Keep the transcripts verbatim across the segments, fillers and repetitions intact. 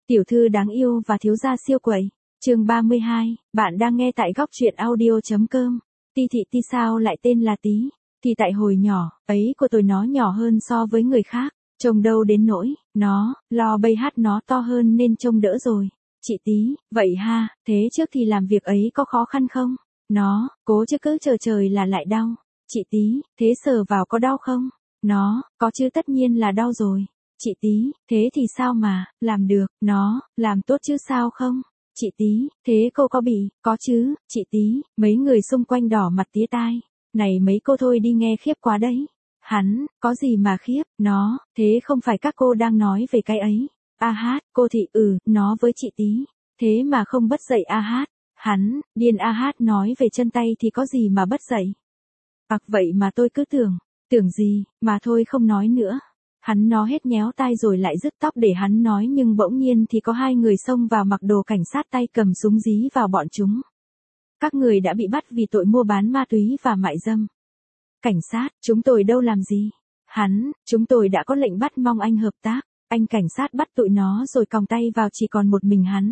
Tiểu thư đáng yêu và thiếu gia siêu quẩy. Chương ba mươi hai, bạn đang nghe tại góc truyện audio chấm com. Ti thị ti sao lại tên là Tí? Thì tại hồi nhỏ, ấy của tôi nó nhỏ hơn so với người khác, trông đâu đến nỗi, nó, lo bay hát nó to hơn nên trông đỡ rồi. Chị Tí, vậy ha, thế trước thì làm việc ấy có khó khăn không? Nó, cố chứ cứ chờ trời là lại đau. Chị Tí, thế sờ vào có đau không? Nó, có chứ tất nhiên là đau rồi. Chị Tí, thế thì sao mà, làm được, nó, làm tốt chứ sao không? Chị Tí, thế cô có bị, có chứ, chị Tí, mấy người xung quanh đỏ mặt tía tai. Này mấy cô thôi đi nghe khiếp quá đấy. Hắn, có gì mà khiếp, nó, thế không phải các cô đang nói về cái ấy. A hát, cô thì ừ, nó với chị Tí. Thế mà không bất dậy A hát. Hắn, điên A hát nói về chân tay thì có gì mà bất dậy. Ặc vậy mà tôi cứ tưởng, tưởng gì, mà thôi không nói nữa. Hắn nó hết nhéo tai rồi lại dứt tóc để hắn nói nhưng bỗng nhiên thì có hai người xông vào mặc đồ cảnh sát tay cầm súng dí vào bọn chúng. Các người đã bị bắt vì tội mua bán ma túy và mại dâm. Cảnh sát, chúng tôi đâu làm gì? Hắn, chúng tôi đã có lệnh bắt mong anh hợp tác. Anh cảnh sát bắt tụi nó rồi còng tay vào chỉ còn một mình hắn.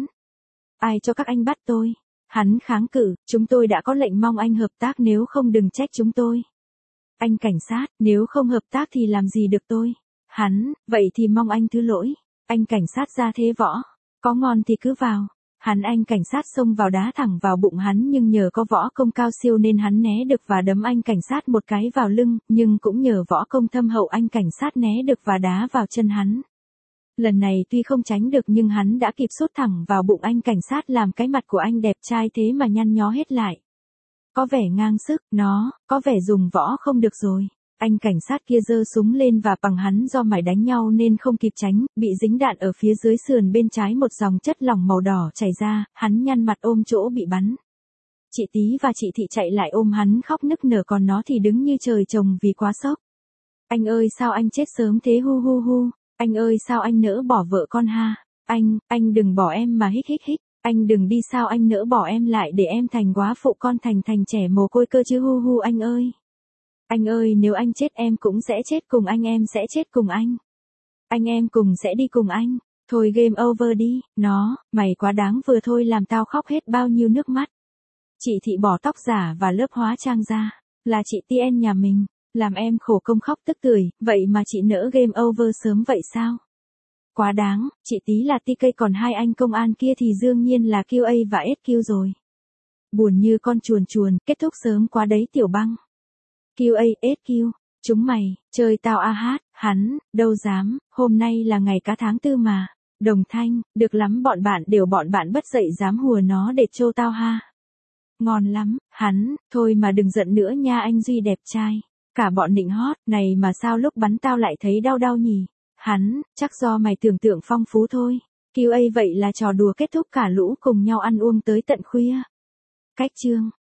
Ai cho các anh bắt tôi? Hắn kháng cự, chúng tôi đã có lệnh mong anh hợp tác nếu không đừng trách chúng tôi. Anh cảnh sát, nếu không hợp tác thì làm gì được tôi? Hắn, vậy thì mong anh thứ lỗi. Anh cảnh sát ra thế võ. Có ngon thì cứ vào. Hắn anh cảnh sát xông vào đá thẳng vào bụng hắn nhưng nhờ có võ công cao siêu nên hắn né được và đấm anh cảnh sát một cái vào lưng, nhưng cũng nhờ võ công thâm hậu anh cảnh sát né được và đá vào chân hắn. Lần này tuy không tránh được nhưng hắn đã kịp sút thẳng vào bụng anh cảnh sát làm cái mặt của anh đẹp trai thế mà nhăn nhó hết lại. Có vẻ ngang sức, nó, có vẻ dùng võ không được rồi. Anh cảnh sát kia giơ súng lên và bằng hắn do mải đánh nhau nên không kịp tránh, bị dính đạn ở phía dưới sườn bên trái một dòng chất lỏng màu đỏ chảy ra, hắn nhăn mặt ôm chỗ bị bắn. Chị Tí và chị Thị chạy lại ôm hắn khóc nức nở còn nó thì đứng như trời trồng vì quá sốc. Anh ơi sao anh chết sớm thế hu hu hu, anh ơi sao anh nỡ bỏ vợ con ha, anh, anh đừng bỏ em mà hích hích hích, anh đừng đi sao anh nỡ bỏ em lại để em thành góa phụ con thành thành trẻ mồ côi cơ chứ hu hu anh ơi. Anh ơi nếu anh chết em cũng sẽ chết cùng anh em sẽ chết cùng anh. Anh em cùng sẽ đi cùng anh. Thôi game over đi, nó, mày quá đáng vừa thôi làm tao khóc hết bao nhiêu nước mắt. Chị Thị bỏ tóc giả và lớp hóa trang ra. Là chị Tien nhà mình. Làm em khổ công khóc tức tưởi, vậy mà chị nỡ game over sớm vậy sao? Quá đáng, chị Tí là tê ca còn hai anh công an kia thì đương nhiên là quy a và ét quy rồi. Buồn như con chuồn chuồn, kết thúc sớm quá đấy tiểu băng. quy a, ét quy, chúng mày, chơi tao a hát, hắn, đâu dám, hôm nay là ngày cá tháng tư mà. Đồng Thanh, được lắm bọn bạn đều bọn bạn bất dậy dám hùa nó để trô tao ha. Ngon lắm, hắn, thôi mà đừng giận nữa nha anh Duy đẹp trai. Cả bọn nịnh hót, này mà sao lúc bắn tao lại thấy đau đau nhỉ? Hắn, chắc do mày tưởng tượng phong phú thôi. quy a vậy là trò đùa kết thúc cả lũ cùng nhau ăn uống tới tận khuya. Cách chương.